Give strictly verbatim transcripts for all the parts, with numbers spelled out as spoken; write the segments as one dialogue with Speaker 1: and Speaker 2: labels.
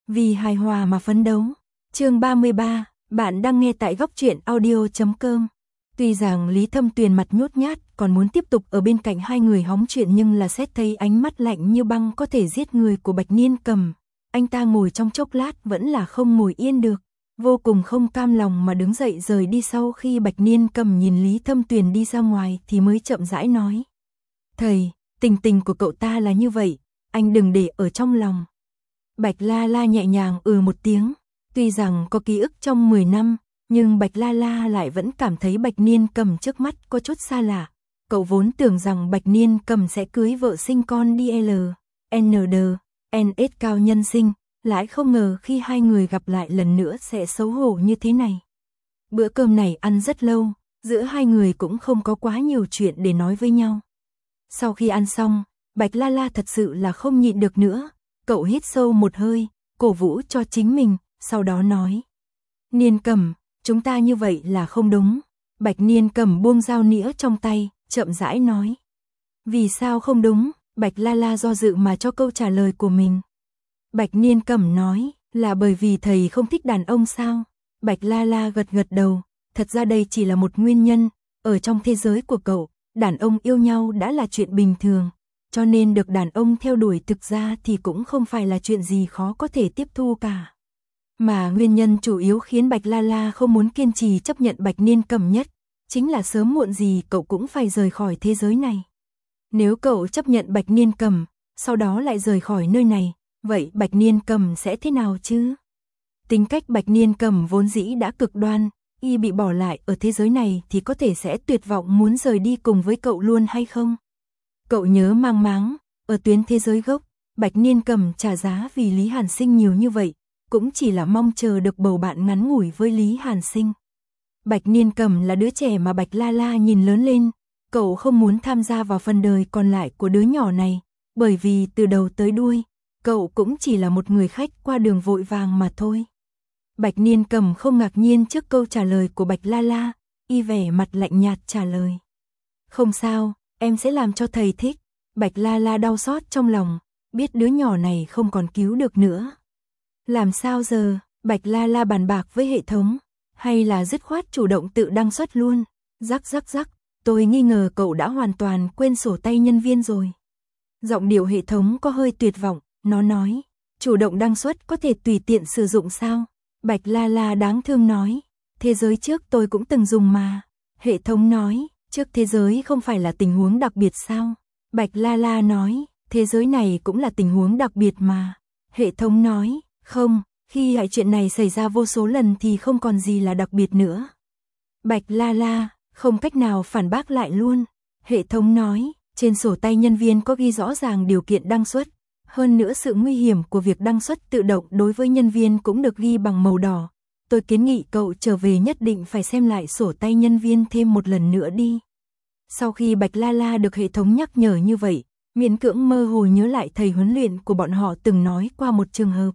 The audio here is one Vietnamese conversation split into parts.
Speaker 1: Vì hài hòa mà phấn đấu. Chương ba mươi ba, bạn đang nghe tại góc truyện audio chấm com. Tuy rằng Lý Thâm Tuyền mặt nhút nhát, còn muốn tiếp tục ở bên cạnh hai người hóng chuyện, nhưng là xét thấy ánh mắt lạnh như băng có thể giết người của Bạch Niên Cầm, anh ta ngồi trong chốc lát vẫn là không ngồi yên được, vô cùng không cam lòng mà đứng dậy rời đi. Sau khi Bạch Niên Cầm nhìn Lý Thâm Tuyền đi ra ngoài thì mới chậm rãi nói: "Thầy, tình tình của cậu ta là như vậy, anh đừng để ở trong lòng." Bạch La La nhẹ nhàng ừ một tiếng, tuy rằng có ký ức trong mười năm, nhưng Bạch La La lại vẫn cảm thấy Bạch Niên Cầm trước mắt có chút xa lạ. Cậu vốn tưởng rằng Bạch Niên Cầm sẽ cưới vợ sinh con đi L, N D, N S cao nhân sinh, lại không ngờ khi hai người gặp lại lần nữa sẽ xấu hổ như thế này. Bữa cơm này ăn rất lâu, giữa hai người cũng không có quá nhiều chuyện để nói với nhau. Sau khi ăn xong, Bạch La La thật sự là không nhịn được nữa, cậu hít sâu một hơi, cổ vũ cho chính mình, sau đó nói: "Niên Cầm, chúng ta như vậy là không đúng." Bạch Niên Cầm buông dao nĩa trong tay, chậm rãi nói: "Vì sao không đúng?" Bạch La La do dự mà cho câu trả lời của mình. Bạch Niên Cầm nói: "Là bởi vì thầy không thích đàn ông sao?" Bạch La La gật gật đầu, thật ra đây chỉ là một nguyên nhân, ở trong thế giới của cậu, đàn ông yêu nhau đã là chuyện bình thường, cho nên được đàn ông theo đuổi thực ra thì cũng không phải là chuyện gì khó có thể tiếp thu cả. Mà nguyên nhân chủ yếu khiến Bạch La La không muốn kiên trì chấp nhận Bạch Niên Cầm nhất, chính là sớm muộn gì cậu cũng phải rời khỏi thế giới này. Nếu cậu chấp nhận Bạch Niên Cầm, sau đó lại rời khỏi nơi này, vậy Bạch Niên Cầm sẽ thế nào chứ? Tính cách Bạch Niên Cầm vốn dĩ đã cực đoan, y bị bỏ lại ở thế giới này thì có thể sẽ tuyệt vọng muốn rời đi cùng với cậu luôn hay không? Cậu nhớ mang máng, ở tuyến thế giới gốc, Bạch Niên Cầm trả giá vì Lý Hàn Sinh nhiều như vậy, cũng chỉ là mong chờ được bầu bạn ngắn ngủi với Lý Hàn Sinh. Bạch Niên Cầm là đứa trẻ mà Bạch La La nhìn lớn lên, cậu không muốn tham gia vào phần đời còn lại của đứa nhỏ này, bởi vì từ đầu tới đuôi, cậu cũng chỉ là một người khách qua đường vội vàng mà thôi. Bạch Niên Cầm không ngạc nhiên trước câu trả lời của Bạch La La, y vẻ mặt lạnh nhạt trả lời: "Không sao, em sẽ làm cho thầy thích." Bạch La La đau xót trong lòng, biết đứa nhỏ này không còn cứu được nữa. Làm sao giờ? Bạch La La bàn bạc với hệ thống, hay là dứt khoát chủ động tự đăng xuất luôn? Rắc rắc rắc, tôi nghi ngờ cậu đã hoàn toàn quên sổ tay nhân viên rồi. Giọng điệu hệ thống có hơi tuyệt vọng, nó nói: "Chủ động đăng xuất có thể tùy tiện sử dụng sao?" Bạch La La đáng thương nói: "Thế giới trước tôi cũng từng dùng mà." Hệ thống nói: "Trước thế giới không phải là tình huống đặc biệt sao?" Bạch La La nói: "Thế giới này cũng là tình huống đặc biệt mà." Hệ thống nói: "Không, khi hại chuyện này xảy ra vô số lần thì không còn gì là đặc biệt nữa." Bạch La La không cách nào phản bác lại luôn. Hệ thống nói: "Trên sổ tay nhân viên có ghi rõ ràng điều kiện đăng xuất, hơn nữa sự nguy hiểm của việc đăng xuất tự động đối với nhân viên cũng được ghi bằng màu đỏ. Tôi kiến nghị cậu trở về nhất định phải xem lại sổ tay nhân viên thêm một lần nữa đi." Sau khi Bạch La La được hệ thống nhắc nhở như vậy, miễn cưỡng mơ hồ nhớ lại thầy huấn luyện của bọn họ từng nói qua một trường hợp.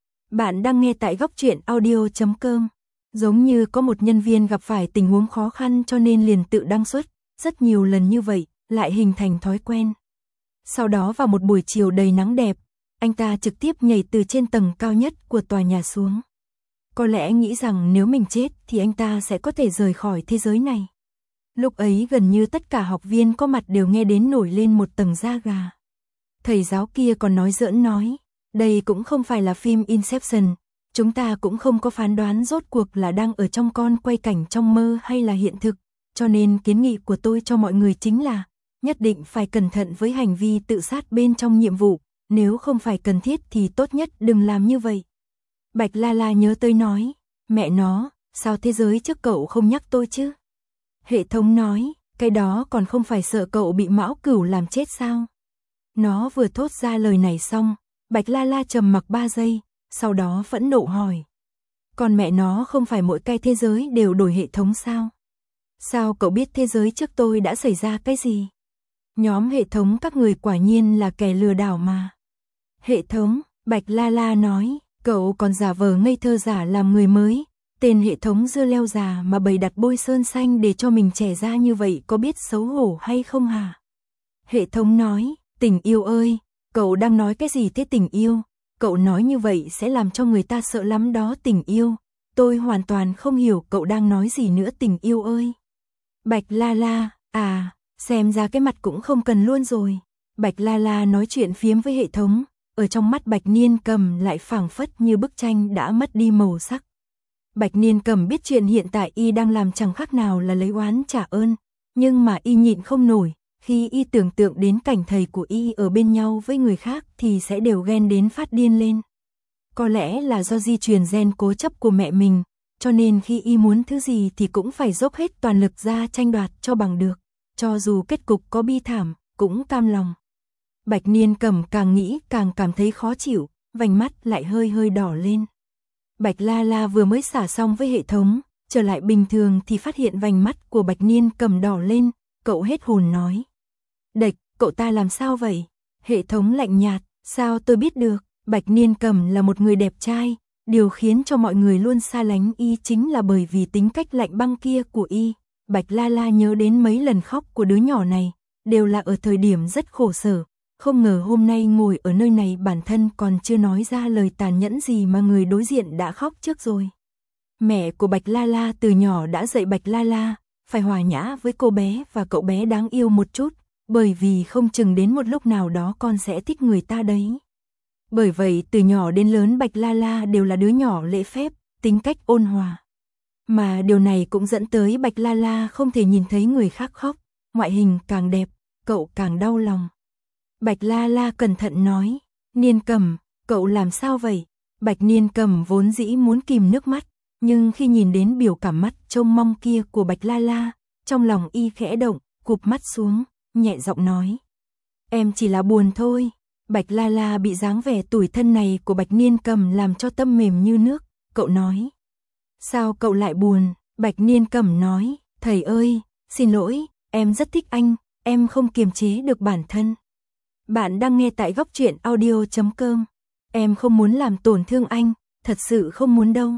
Speaker 1: Bạn đang nghe tại góc truyện audio chấm com. Giống như có một nhân viên gặp phải tình huống khó khăn cho nên liền tự đăng xuất, rất nhiều lần như vậy, lại hình thành thói quen. Sau đó vào một buổi chiều đầy nắng đẹp, anh ta trực tiếp nhảy từ trên tầng cao nhất của tòa nhà xuống. Có lẽ nghĩ rằng nếu mình chết thì anh ta sẽ có thể rời khỏi thế giới này. Lúc ấy gần như tất cả học viên có mặt đều nghe đến nổi lên một tầng da gà. Thầy giáo kia còn nói giỡn nói: "Đây cũng không phải là phim Inception, chúng ta cũng không có phán đoán rốt cuộc là đang ở trong con quay cảnh trong mơ hay là hiện thực, cho nên kiến nghị của tôi cho mọi người chính là nhất định phải cẩn thận với hành vi tự sát bên trong nhiệm vụ, nếu không phải cần thiết thì tốt nhất đừng làm như vậy." Bạch La La nhớ tới nói: "Mẹ nó, sao thế giới trước cậu không nhắc tôi chứ?" Hệ thống nói: "Cái đó còn không phải sợ cậu bị Mão Cửu làm chết sao?" Nó vừa thốt ra lời này xong, Bạch La La trầm mặc ba giây, sau đó phẫn nộ hỏi: "Còn mẹ nó không phải mỗi cái thế giới đều đổi hệ thống sao? Sao cậu biết thế giới trước tôi đã xảy ra cái gì? Nhóm hệ thống các người quả nhiên là kẻ lừa đảo mà." "Hệ thống," Bạch La La nói, "cậu còn giả vờ ngây thơ giả làm người mới, tên hệ thống dưa leo già mà bày đặt bôi sơn xanh để cho mình trẻ ra như vậy có biết xấu hổ hay không hả?" Hệ thống nói: "Tình yêu ơi, cậu đang nói cái gì thế tình yêu? cậu nói như vậy sẽ làm cho người ta sợ lắm đó tình yêu. Tôi hoàn toàn không hiểu cậu đang nói gì nữa tình yêu ơi. Bạch La La, à, xem ra cái mặt cũng không cần luôn rồi. Bạch La La nói chuyện phiếm với hệ thống, ở trong mắt Bạch Niên Cầm lại phảng phất như bức tranh đã mất đi màu sắc. Bạch Niên Cầm biết chuyện hiện tại y đang làm chẳng khác nào là lấy oán trả ơn, nhưng mà y nhịn không nổi, khi y tưởng tượng đến cảnh thầy của y ở bên nhau với người khác thì sẽ đều ghen đến phát điên lên. Có lẽ là do di truyền gen cố chấp của mẹ mình, cho nên khi y muốn thứ gì thì cũng phải dốc hết toàn lực ra tranh đoạt cho bằng được, cho dù kết cục có bi thảm, cũng cam lòng. Bạch Niên Cầm càng nghĩ càng cảm thấy khó chịu, vành mắt lại hơi hơi đỏ lên. Bạch La La vừa mới xả xong với hệ thống, trở lại bình thường thì phát hiện vành mắt của Bạch Niên Cầm đỏ lên, cậu hết hồn nói. Địch, cậu ta làm sao vậy? Hệ thống lạnh nhạt, sao tôi biết được, Bạch Niên Cầm là một người đẹp trai, điều khiến cho mọi người luôn xa lánh y chính là bởi vì tính cách lạnh băng kia của y. Bạch La La nhớ đến mấy lần khóc của đứa nhỏ này, đều là ở thời điểm rất khổ sở. Không ngờ hôm nay ngồi ở nơi này bản thân còn chưa nói ra lời tàn nhẫn gì mà người đối diện đã khóc trước rồi. Mẹ của Bạch La La từ nhỏ đã dạy Bạch La La, phải hòa nhã với cô bé và cậu bé đáng yêu một chút, bởi vì không chừng đến một lúc nào đó con sẽ thích người ta đấy. Bởi vậy từ nhỏ đến lớn Bạch La La đều là đứa nhỏ lễ phép, tính cách ôn hòa. Mà điều này cũng dẫn tới Bạch La La không thể nhìn thấy người khác khóc, ngoại hình càng đẹp, cậu càng đau lòng. Bạch La La cẩn thận nói, Niên Cầm, cậu làm sao vậy? Bạch Niên Cầm vốn dĩ muốn kìm nước mắt, nhưng khi nhìn đến biểu cảm mắt trông mong kia của Bạch La La, trong lòng y khẽ động, cụp mắt xuống, nhẹ giọng nói. Em chỉ là buồn thôi. Bạch La La bị dáng vẻ tủi thân này của Bạch Niên Cầm làm cho tâm mềm như nước, cậu nói. Sao cậu lại buồn? Bạch Niên Cầm nói, thầy ơi, xin lỗi, em rất thích anh, em không kiềm chế được bản thân. Bạn đang nghe tại góc truyện audio chấm com. Em không muốn làm tổn thương anh, thật sự không muốn đâu.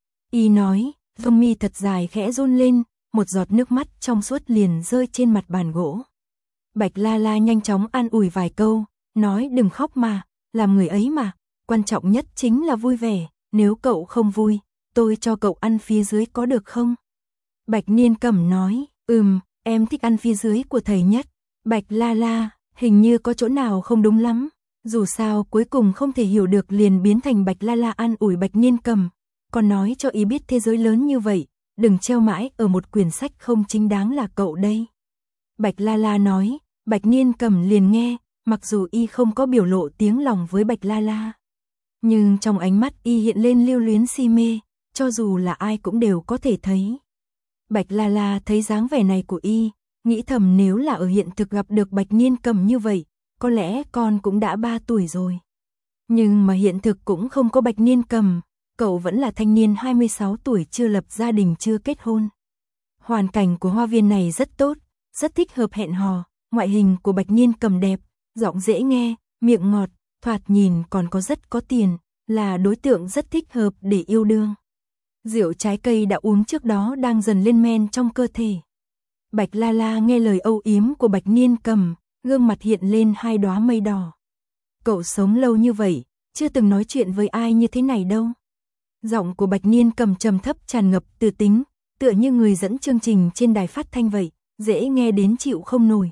Speaker 1: Y nói, lông mi thật dài khẽ run lên, một giọt nước mắt trong suốt liền rơi trên mặt bàn gỗ. Bạch La La nhanh chóng an ủi vài câu, nói đừng khóc mà, làm người ấy mà, quan trọng nhất chính là vui vẻ, nếu cậu không vui, tôi cho cậu ăn phía dưới có được không? Bạch Niên Cầm nói, ừm, em thích ăn phía dưới của thầy nhất. Bạch La La, hình như có chỗ nào không đúng lắm, dù sao cuối cùng không thể hiểu được liền biến thành Bạch La La an ủi Bạch Niên Cầm, còn nói cho ý biết thế giới lớn như vậy, đừng treo mãi ở một quyển sách không chính đáng là cậu đây. Bạch La La nói, Bạch Niên Cầm liền nghe, mặc dù y không có biểu lộ tiếng lòng với Bạch La La, nhưng trong ánh mắt y hiện lên lưu luyến si mê, cho dù là ai cũng đều có thể thấy. Bạch La La thấy dáng vẻ này của y, nghĩ thầm nếu là ở hiện thực gặp được Bạch Niên Cầm như vậy, có lẽ con cũng đã ba tuổi rồi. Nhưng mà hiện thực cũng không có Bạch Niên Cầm, cậu vẫn là thanh niên hai mươi sáu tuổi chưa lập gia đình chưa kết hôn. Hoàn cảnh của hoa viên này rất tốt, rất thích hợp hẹn hò, ngoại hình của Bạch Niên Cầm đẹp, giọng dễ nghe, miệng ngọt, thoạt nhìn còn có rất có tiền, là đối tượng rất thích hợp để yêu đương. Rượu trái cây đã uống trước đó đang dần lên men trong cơ thể. Bạch La La nghe lời âu yếm của Bạch Niên Cầm, gương mặt hiện lên hai đóa mây đỏ. Cậu sống lâu như vậy, chưa từng nói chuyện với ai như thế này đâu. Giọng của Bạch Niên Cầm trầm thấp tràn ngập từ tính, tựa như người dẫn chương trình trên đài phát thanh vậy, dễ nghe đến chịu không nổi.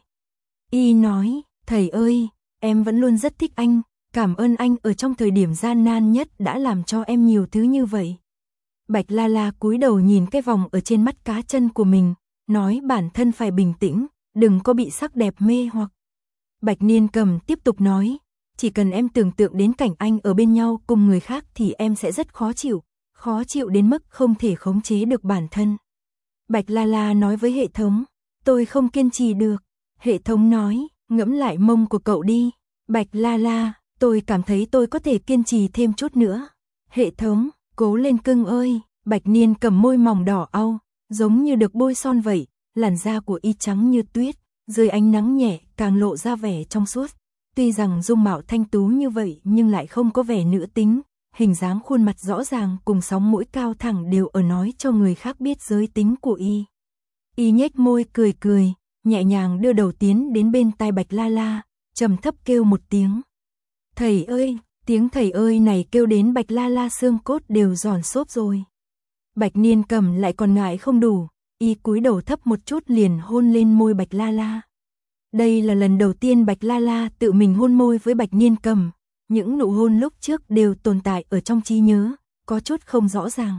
Speaker 1: Y nói, thầy ơi, em vẫn luôn rất thích anh, cảm ơn anh ở trong thời điểm gian nan nhất đã làm cho em nhiều thứ như vậy. Bạch La La cúi đầu nhìn cái vòng ở trên mắt cá chân của mình, nói bản thân phải bình tĩnh, đừng có bị sắc đẹp mê hoặc. Bạch Niên Cầm tiếp tục nói, chỉ cần em tưởng tượng đến cảnh anh ở bên nhau cùng người khác thì em sẽ rất khó chịu, khó chịu đến mức không thể khống chế được bản thân. Bạch La La nói với hệ thống, tôi không kiên trì được. Hệ thống nói, ngẫm lại mông của cậu đi. Bạch La La, tôi cảm thấy tôi có thể kiên trì thêm chút nữa. Hệ thống, cố lên cưng ơi. Bạch Niên Cầm môi mỏng đỏ au, giống như được bôi son vậy, làn da của y trắng như tuyết, dưới ánh nắng nhẹ càng lộ ra vẻ trong suốt. Tuy rằng dung mạo thanh tú như vậy nhưng lại không có vẻ nữ tính, hình dáng khuôn mặt rõ ràng cùng sóng mũi cao thẳng đều ở nói cho người khác biết giới tính của y. Y nhếch môi cười cười, nhẹ nhàng đưa đầu tiến đến bên tai Bạch La La, trầm thấp kêu một tiếng. Thầy ơi, Tiếng thầy ơi này kêu đến Bạch La La xương cốt đều giòn xốp rồi. Bạch Niên Cầm lại còn ngại không đủ, y cúi đầu thấp một chút liền hôn lên môi Bạch La La. Đây là lần đầu tiên Bạch La La tự mình hôn môi với Bạch Niên Cầm, những nụ hôn lúc trước đều tồn tại ở trong trí nhớ, có chút không rõ ràng.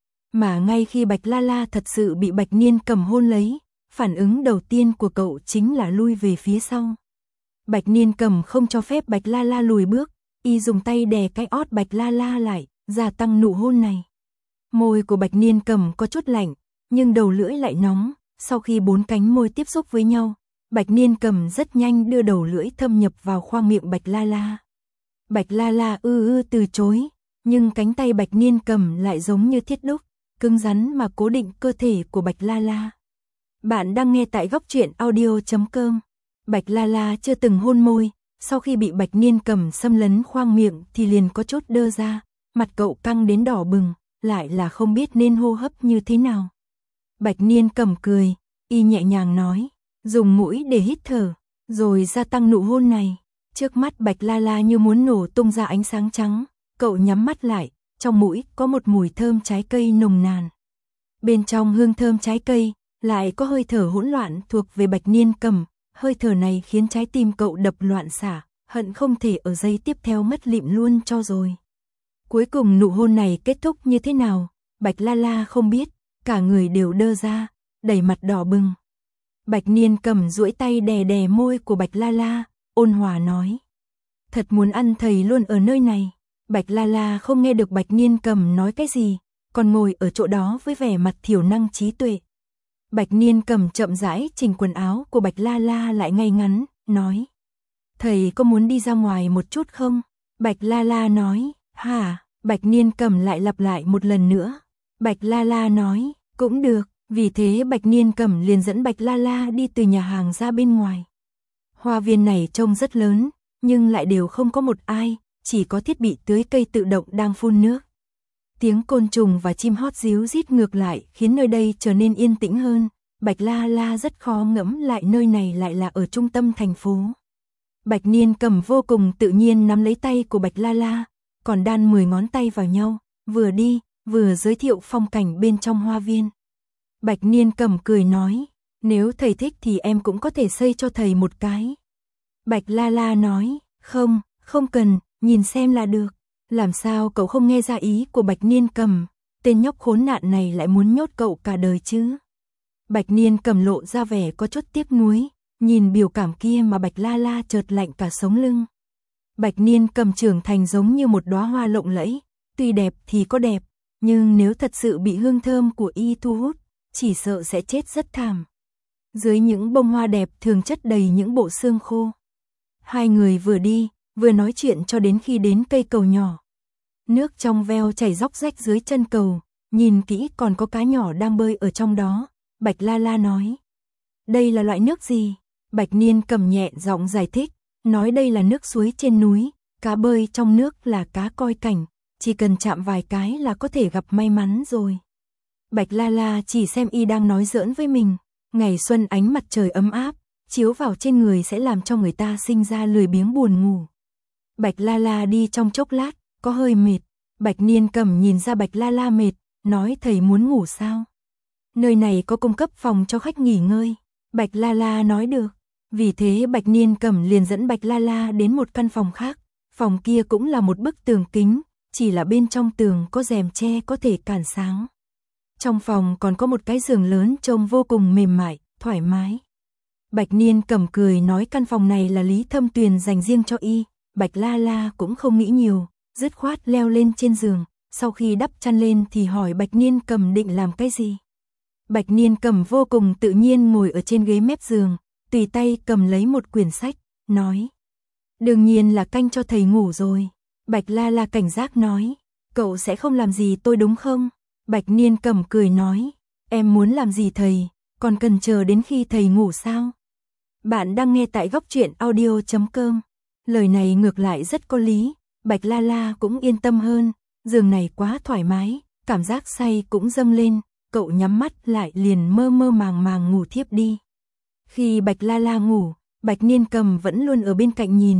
Speaker 1: Mà ngay khi Bạch La La thật sự bị Bạch Niên Cầm hôn lấy, phản ứng đầu tiên của cậu chính là lui về phía sau. Bạch Niên Cầm không cho phép Bạch La La lùi bước, y dùng tay đè cái ót Bạch La La lại, gia tăng nụ hôn này. Môi của Bạch Niên Cầm có chút lạnh, nhưng đầu lưỡi lại nóng, sau khi bốn cánh môi tiếp xúc với nhau, Bạch Niên Cầm rất nhanh đưa đầu lưỡi thâm nhập vào khoang miệng Bạch La La. Bạch La La ư ư từ chối, nhưng cánh tay Bạch Niên Cầm lại giống như thiết đúc, cứng rắn mà cố định cơ thể của Bạch La La. Bạn đang nghe tại góc truyện audio chấm com. Bạch La La chưa từng hôn môi, sau khi bị Bạch Niên Cầm xâm lấn khoang miệng thì liền có chút đơ ra, mặt cậu căng đến đỏ bừng, lại là không biết nên hô hấp như thế nào. Bạch Niên Cầm cười, y nhẹ nhàng nói, dùng mũi để hít thở, rồi gia tăng nụ hôn này. Trước mắt Bạch La La như muốn nổ tung ra ánh sáng trắng, cậu nhắm mắt lại, trong mũi có một mùi thơm trái cây nồng nàn. Bên trong hương thơm trái cây, lại có hơi thở hỗn loạn thuộc về Bạch Niên Cầm, hơi thở này khiến trái tim cậu đập loạn xạ, hận không thể ở giây tiếp theo mất lịm luôn cho rồi. Cuối cùng nụ hôn này kết thúc như thế nào, Bạch La La không biết, cả người đều đơ ra, đầy mặt đỏ bừng. Bạch Niên Cầm duỗi tay đè đè môi của Bạch La La, ôn hòa nói. Thật muốn ăn thầy luôn ở nơi này. Bạch La La không nghe được Bạch Niên Cầm nói cái gì, còn ngồi ở chỗ đó với vẻ mặt thiểu năng trí tuệ. Bạch Niên Cầm chậm rãi chỉnh quần áo của Bạch La La lại ngay ngắn, nói. Thầy có muốn đi ra ngoài một chút không? Bạch La La nói, hả? Bạch Niên Cầm lại lặp lại một lần nữa. Bạch La La nói, cũng được, vì thế Bạch Niên Cầm liền dẫn Bạch La La đi từ nhà hàng ra bên ngoài. Hoa viên này trông rất lớn, nhưng lại đều không có một ai, chỉ có thiết bị tưới cây tự động đang phun nước. Tiếng côn trùng và chim hót ríu rít ngược lại khiến nơi đây trở nên yên tĩnh hơn. Bạch La La rất khó ngẫm lại nơi này lại là ở trung tâm thành phố. Bạch Niên Cầm vô cùng tự nhiên nắm lấy tay của Bạch La La, còn đan mười ngón tay vào nhau, vừa đi, vừa giới thiệu phong cảnh bên trong hoa viên. Bạch Niên Cầm cười nói, nếu thầy thích thì em cũng có thể xây cho thầy một cái. Bạch La La nói, không, không cần, nhìn xem là được. Làm sao cậu không nghe ra ý của Bạch Niên Cầm, tên nhóc khốn nạn này lại muốn nhốt cậu cả đời chứ. Bạch Niên Cầm lộ ra vẻ có chút tiếc nuối, nhìn biểu cảm kia mà Bạch La La chợt lạnh cả sống lưng. Bạch Niên Cầm trưởng thành giống như một đóa hoa lộng lẫy, tuy đẹp thì có đẹp, nhưng nếu thật sự bị hương thơm của y thu hút, chỉ sợ sẽ chết rất thảm. Dưới những bông hoa đẹp thường chất đầy những bộ xương khô. Hai người vừa đi, vừa nói chuyện cho đến khi đến cây cầu nhỏ. Nước trong veo chảy róc rách dưới chân cầu, nhìn kỹ còn có cá nhỏ đang bơi ở trong đó. Bạch La La nói, đây là loại nước gì? Bạch Niên Cầm nhẹ giọng giải thích, nói đây là nước suối trên núi, cá bơi trong nước là cá coi cảnh, chỉ cần chạm vài cái là có thể gặp may mắn rồi. Bạch La La chỉ xem y đang nói giỡn với mình, ngày xuân ánh mặt trời ấm áp, chiếu vào trên người sẽ làm cho người ta sinh ra lười biếng buồn ngủ. Bạch La La đi trong chốc lát, có hơi mệt, Bạch Niên Cầm nhìn ra Bạch La La mệt, nói thầy muốn ngủ sao? Nơi này có cung cấp phòng cho khách nghỉ ngơi. Bạch La La nói được, vì thế Bạch Niên Cầm liền dẫn Bạch La La đến một căn phòng khác, phòng kia cũng là một bức tường kính, chỉ là bên trong tường có rèm tre có thể cản sáng. Trong phòng còn có một cái giường lớn trông vô cùng mềm mại, thoải mái. Bạch Niên Cầm cười nói căn phòng này là Lý Thâm Tuyền dành riêng cho y. Bạch La La cũng không nghĩ nhiều, dứt khoát leo lên trên giường, sau khi đắp chăn lên thì hỏi Bạch Niên Cầm định làm cái gì. Bạch Niên Cầm vô cùng tự nhiên ngồi ở trên ghế mép giường, tùy tay cầm lấy một quyển sách, nói. Đương nhiên là canh cho thầy ngủ rồi. Bạch La La cảnh giác nói, cậu sẽ không làm gì tôi đúng không? Bạch Niên Cầm cười nói, em muốn làm gì thầy, còn cần chờ đến khi thầy ngủ sao? Bạn đang nghe tại góc truyện audio chấm com. Lời này ngược lại rất có lý, Bạch La La cũng yên tâm hơn, giường này quá thoải mái, cảm giác say cũng dâng lên, cậu nhắm mắt lại liền mơ mơ màng màng ngủ thiếp đi. Khi Bạch La La ngủ, Bạch Niên Cầm vẫn luôn ở bên cạnh nhìn,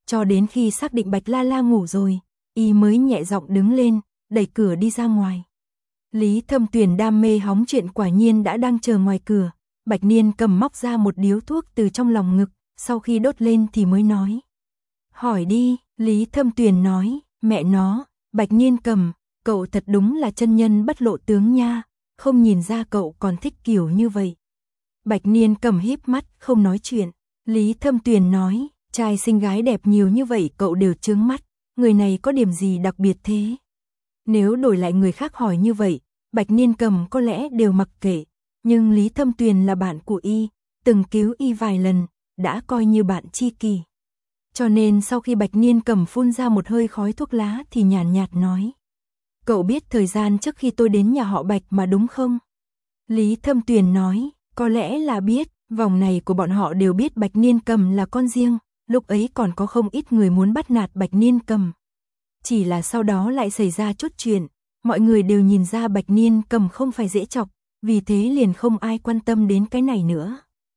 Speaker 1: cho đến khi xác định Bạch La La ngủ rồi, y mới nhẹ giọng đứng lên, đẩy cửa đi ra ngoài. Lý Thâm Tuyền đam mê hóng chuyện quả nhiên đã đang chờ ngoài cửa. Bạch Niên Cầm móc ra một điếu thuốc từ trong lòng ngực, sau khi đốt lên thì mới nói. Hỏi đi, Lý Thâm Tuyền nói, mẹ nó, Bạch Niên Cầm, cậu thật đúng là chân nhân bất lộ tướng nha, không nhìn ra cậu còn thích kiểu như vậy. Bạch Niên Cầm híp mắt, không nói chuyện. Lý Thâm Tuyền nói, trai xinh gái đẹp nhiều như vậy cậu đều chướng mắt, người này có điểm gì đặc biệt thế? Nếu đổi lại người khác hỏi như vậy, Bạch Niên Cầm có lẽ đều mặc kệ, nhưng Lý Thâm Tuyền là bạn của y, từng cứu y vài lần, đã coi như bạn tri kỷ. Cho nên sau khi Bạch Niên Cầm phun ra một hơi khói thuốc lá thì nhàn nhạt nói. Cậu biết thời gian trước khi tôi đến nhà họ Bạch mà đúng không? Lý Thâm Tuyền nói, có lẽ là biết, vòng này của bọn họ đều biết Bạch Niên Cầm là con riêng, lúc ấy còn có không ít người muốn bắt nạt Bạch Niên Cầm. Chỉ là sau đó lại xảy ra chút chuyện, mọi người đều nhìn ra Bạch Niên Cầm không phải dễ chọc, vì thế liền không ai quan tâm đến cái này nữa.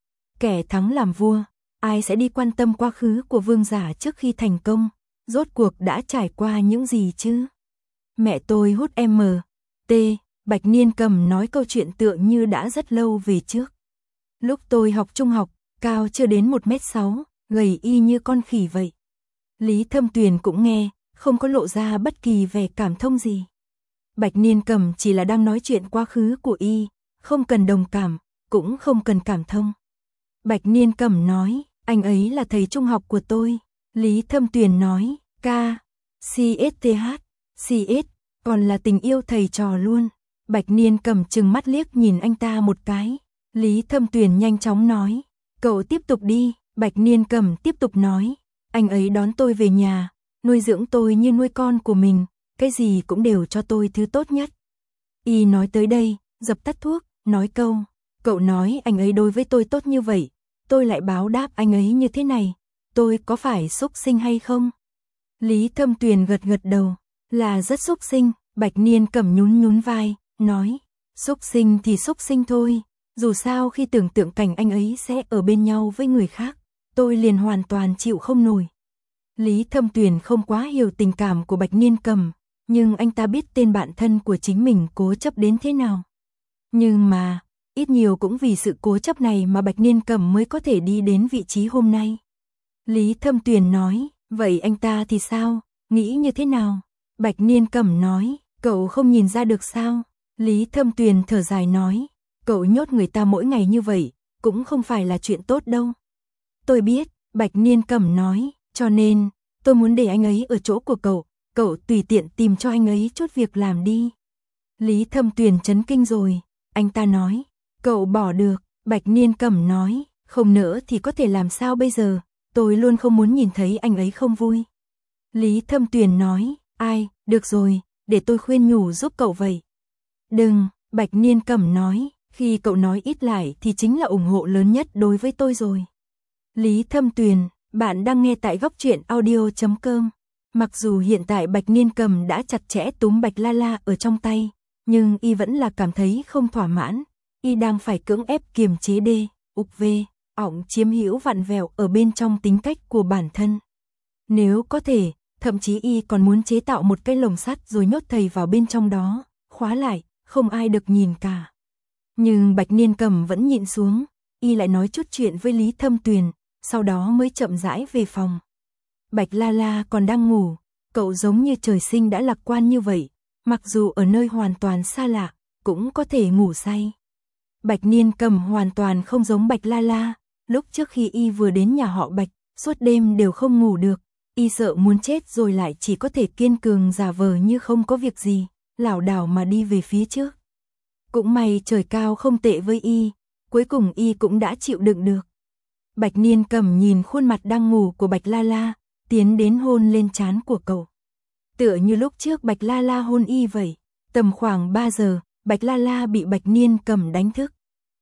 Speaker 1: Kẻ thắng làm vua, ai sẽ đi quan tâm quá khứ của vương giả trước khi thành công, rốt cuộc đã trải qua những gì chứ? Mẹ tôi hút em tê, Bạch Niên Cầm nói câu chuyện tựa như đã rất lâu về trước. Lúc tôi học trung học, cao chưa đến một mét sáu, gầy y như con khỉ vậy. Lý Thâm Tuyền cũng nghe, không có lộ ra bất kỳ vẻ cảm thông gì. Bạch Niên Cầm chỉ là đang nói chuyện quá khứ của y, không cần đồng cảm, cũng không cần cảm thông. Bạch Niên Cầm nói, anh ấy là thầy trung học của tôi. Lý Thâm Tuyền nói, ca, xê ét tê hát, xê ét, còn là tình yêu thầy trò luôn. Bạch Niên Cầm trừng mắt liếc nhìn anh ta một cái. Lý Thâm Tuyền nhanh chóng nói, cậu tiếp tục đi. Bạch Niên Cầm tiếp tục nói, anh ấy đón tôi về nhà, nuôi dưỡng tôi như nuôi con của mình, cái gì cũng đều cho tôi thứ tốt nhất. Y nói tới đây, dập tắt thuốc, nói câu, cậu nói anh ấy đối với tôi tốt như vậy, tôi lại báo đáp anh ấy như thế này, tôi có phải xúc sinh hay không? Lý Thâm Tuyền gật gật đầu, là rất xúc sinh. Bạch Niên Cầm nhún nhún vai, nói, xúc sinh thì xúc sinh thôi, dù sao khi tưởng tượng cảnh anh ấy sẽ ở bên nhau với người khác, tôi liền hoàn toàn chịu không nổi. Lý Thâm Tuyền không quá hiểu tình cảm của Bạch Niên Cầm, nhưng anh ta biết tên bạn thân của chính mình cố chấp đến thế nào. Nhưng mà, ít nhiều cũng vì sự cố chấp này mà Bạch Niên Cầm mới có thể đi đến vị trí hôm nay. Lý Thâm Tuyền nói, vậy anh ta thì sao, nghĩ như thế nào? Bạch Niên Cầm nói, cậu không nhìn ra được sao? Lý Thâm Tuyền thở dài nói, cậu nhốt người ta mỗi ngày như vậy, cũng không phải là chuyện tốt đâu. Tôi biết, Bạch Niên Cầm nói, cho nên, tôi muốn để anh ấy ở chỗ của cậu, cậu tùy tiện tìm cho anh ấy chút việc làm đi. Lý Thâm Tuyền chấn kinh rồi, anh ta nói, cậu bỏ được. Bạch Niên Cầm nói, không nữa thì có thể làm sao bây giờ, tôi luôn không muốn nhìn thấy anh ấy không vui. Lý Thâm Tuyền nói, ai, được rồi, để tôi khuyên nhủ giúp cậu vậy. Đừng, Bạch Niên Cầm nói, khi cậu nói ít lại thì chính là ủng hộ lớn nhất đối với tôi rồi. Lý Thâm Tuyền, bạn đang nghe tại góc truyện audio chấm com. Mặc dù hiện tại Bạch Niên Cầm đã chặt chẽ túm Bạch La La ở trong tay, nhưng y vẫn là cảm thấy không thỏa mãn, y đang phải cưỡng ép kiềm chế đê, ục vê, ỏng chiếm hữu vặn vẹo ở bên trong tính cách của bản thân. Nếu có thể, thậm chí y còn muốn chế tạo một cái lồng sắt rồi nhốt thầy vào bên trong đó, khóa lại, không ai được nhìn cả. Nhưng Bạch Niên Cầm vẫn nhịn xuống, y lại nói chút chuyện với Lý Thâm Tuyền, sau đó mới chậm rãi về phòng. Bạch La La còn đang ngủ, cậu giống như trời sinh đã lạc quan như vậy, mặc dù ở nơi hoàn toàn xa lạ, cũng có thể ngủ say. Bạch Niên Cầm hoàn toàn không giống Bạch La La, lúc trước khi y vừa đến nhà họ Bạch, suốt đêm đều không ngủ được, y sợ muốn chết rồi lại chỉ có thể kiên cường giả vờ như không có việc gì, lảo đảo mà đi về phía trước. Cũng may trời cao không tệ với y, cuối cùng y cũng đã chịu đựng được. Bạch Niên Cầm nhìn khuôn mặt đang ngủ của Bạch La La, tiến đến hôn lên trán của cậu. Tựa như lúc trước Bạch La La hôn y vậy, tầm khoảng ba giờ, Bạch La La bị Bạch Niên Cầm đánh thức.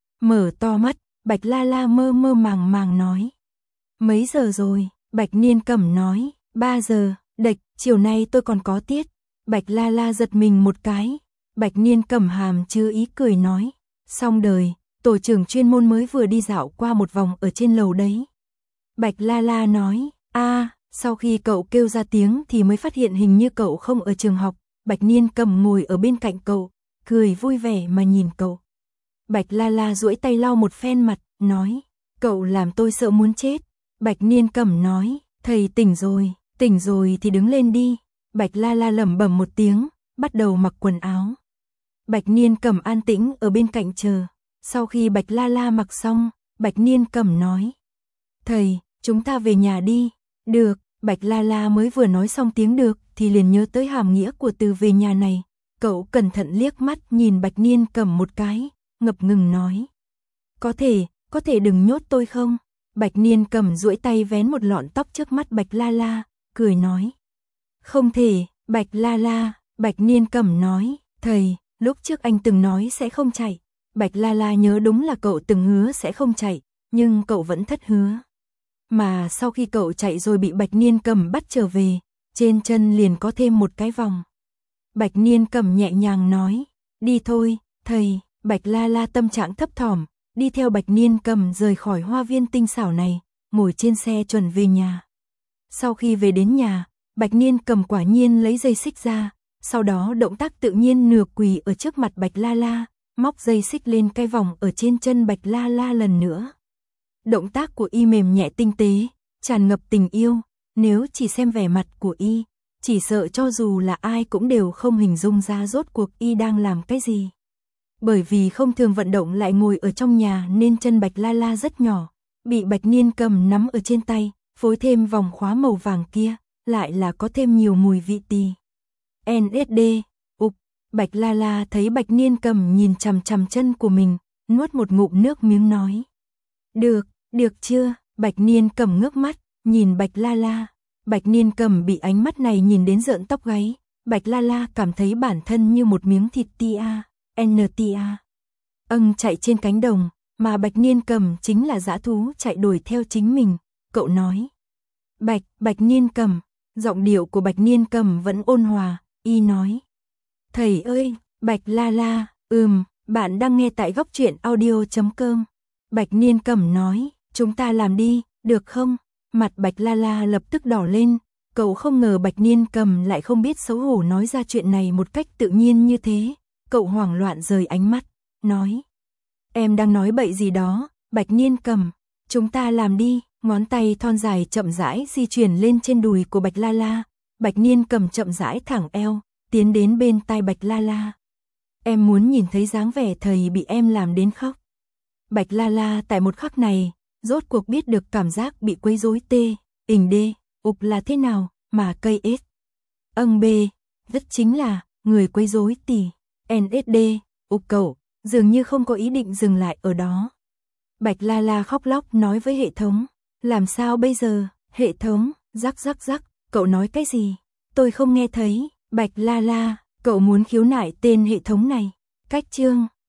Speaker 1: Mở to mắt, Bạch La La mơ mơ màng màng nói. Mấy giờ rồi? Bạch Niên Cầm nói, ba giờ, đệch, chiều nay tôi còn có tiết. Bạch La La giật mình một cái. Bạch Niên Cầm hàm chứa ý cười nói, xong đời, tổ trưởng chuyên môn mới vừa đi dạo qua một vòng ở trên lầu đấy. Bạch La La nói, a, Sau khi cậu kêu ra tiếng thì mới phát hiện hình như cậu không ở trường học, Bạch Niên Cầm ngồi ở bên cạnh cậu, cười vui vẻ mà nhìn cậu. Bạch La La duỗi tay lau một phen mặt, nói, cậu làm tôi sợ muốn chết. Bạch Niên Cầm nói, thầy tỉnh rồi, tỉnh rồi thì đứng lên đi. Bạch La La lẩm bẩm một tiếng, bắt đầu mặc quần áo. Bạch Niên Cầm an tĩnh ở bên cạnh chờ. Sau khi Bạch La La mặc xong, Bạch Niên Cầm nói, thầy, chúng ta về nhà đi. Được, Bạch La La mới vừa nói xong tiếng được thì liền nhớ tới hàm nghĩa của từ về nhà này. Cậu cẩn thận liếc mắt nhìn Bạch Niên Cầm một cái, ngập ngừng nói, có thể, có thể đừng nhốt tôi không? Bạch Niên Cầm duỗi tay vén một lọn tóc trước mắt Bạch La La, cười nói, không thể. Bạch La La, Bạch Niên Cầm nói, thầy, lúc trước anh từng nói sẽ không chạy. Bạch La La nhớ đúng là cậu từng hứa sẽ không chạy, nhưng cậu vẫn thất hứa. Mà sau khi cậu chạy rồi bị Bạch Niên Cầm bắt trở về, trên chân liền có thêm một cái vòng. Bạch Niên Cầm nhẹ nhàng nói, đi thôi, thầy. Bạch La La tâm trạng thấp thỏm, đi theo Bạch Niên Cầm rời khỏi hoa viên tinh xảo này, ngồi trên xe chuẩn về nhà. Sau khi về đến nhà, Bạch Niên Cầm quả nhiên lấy dây xích ra, sau đó động tác tự nhiên nửa quỳ ở trước mặt Bạch La La, móc dây xích lên cái vòng ở trên chân Bạch La La lần nữa. Động tác của y mềm nhẹ tinh tế, tràn ngập tình yêu, nếu chỉ xem vẻ mặt của y, chỉ sợ cho dù là ai cũng đều không hình dung ra rốt cuộc y đang làm cái gì. Bởi vì không thường vận động lại ngồi ở trong nhà nên chân Bạch La La rất nhỏ, bị Bạch Niên Cầm nắm ở trên tay, phối thêm vòng khóa màu vàng kia, lại là có thêm nhiều mùi vị tì. en ét đê, ục, Bạch La La thấy Bạch Niên Cầm nhìn chằm chằm chân của mình, nuốt một ngụm nước miếng nói. Được, được chưa? Bạch Niên Cầm ngước mắt, nhìn Bạch La La. Bạch Niên Cầm bị ánh mắt này nhìn đến rợn tóc gáy. Bạch La La cảm thấy bản thân như một miếng thịt tia, en tê a. Âng chạy trên cánh đồng, mà Bạch Niên Cầm chính là dã thú chạy đuổi theo chính mình. Cậu nói. Bạch, Bạch Niên Cầm. Giọng điệu của Bạch Niên Cầm vẫn ôn hòa, y nói. Thầy ơi, Bạch La La, ừm, bạn đang nghe tại góc truyện audio chấm com. Bạch Niên Cầm nói, chúng ta làm đi, được không? Mặt Bạch La La lập tức đỏ lên, cậu không ngờ Bạch Niên Cầm lại không biết xấu hổ nói ra chuyện này một cách tự nhiên như thế. Cậu hoảng loạn rời ánh mắt, nói. Em đang nói bậy gì đó, Bạch Niên Cầm, chúng ta làm đi. Ngón tay thon dài chậm rãi di chuyển lên trên đùi của Bạch La La. Bạch Niên Cầm chậm rãi thẳng eo, tiến đến bên tai Bạch La La. Em muốn nhìn thấy dáng vẻ thầy bị em làm đến khóc. Bạch La La tại một khắc này, rốt cuộc biết được cảm giác bị quấy rối tê, ình đê, ục là thế nào, mà cây ết. Âng bê, rất chính là, người quấy rối tì, en ét đê, ục cậu, dường như không có ý định dừng lại ở đó. Bạch La La khóc lóc nói với hệ thống. Làm sao bây giờ, hệ thống, rắc rắc rắc, cậu nói cái gì? Tôi không nghe thấy. Bạch La La, cậu muốn khiếu nại tên hệ thống này. Cách chương